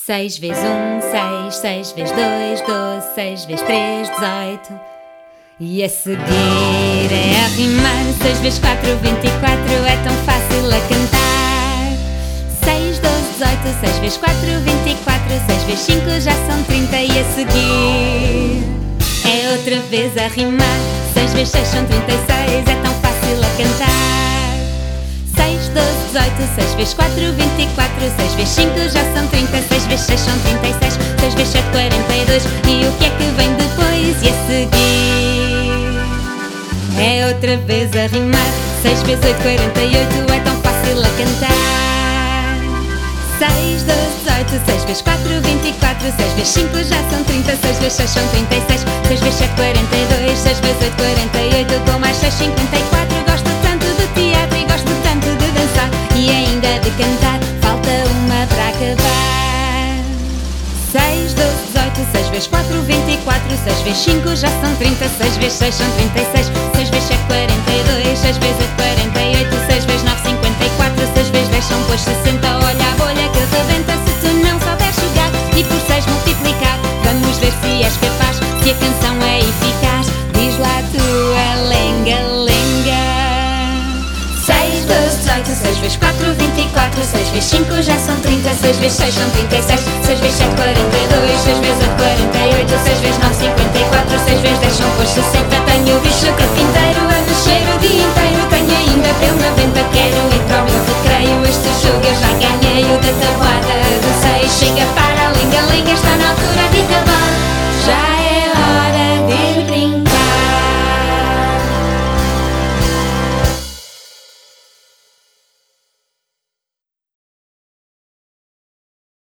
6 vezes 1, 6, 6 vezes 2, 12, 6 vezes 3, 18. E a seguir é a rimar. 6 vezes 4, 24, é tão fácil a cantar. 6, 12, 18, 6 vezes 4, 24, 6 vezes 5 já são 30. E a seguir é outra vez a rimar. 6 vezes 6 são 36, é tão fácil a cantar. 6, 12, 18, 6 vezes 4, 24, 6 vezes 5 já são 30. 6 vezes 6 são 36, 6 vezes 7, 42. E o que é que vem depois? E a seguir é outra vez a rimar. 6 vezes 8, 48, é tão fácil a cantar. 6, 12, 18, 6 vezes 4, 24, 6 vezes 5 já são 30. 6 vezes 6 são 36, 6 vezes 7, 42. 6 vezes 8, 48, com mais 6, 54. Gosto tanto de teatro e gosto tanto de dançar e ainda de cantar, falta uma para acabar. 6, 12, 18, 6 vezes 4, 24, 6 vezes 5 já são 30. 6 vezes 6 são 36, 6 vezes 7, 42. 6 vezes 8, 48, 6 vezes 9, 54. 6 vezes 10 são pois 60. Olha a bolha que rebenta se tu não souberes jogar e por 6 multiplicar. Vamos ver se és capaz, se a canção é eficaz. Diz lá a tua lenga-lenga. 6, 12, 18, 6 vezes 4, 24, 6 vezes 5 já são 30. 6 vezes 6 são 36, 6 vezes 7, 42. 6 vezes 8, 48. 6 vezes 9, 54. 6 vezes 10 são pois 60. Tenho o bicho carpinteiro a mexer o dia inteiro. Tenho ainda pelo 90, quero ir para o meu recreio. Este jogo eu já ganhei o da tabuada.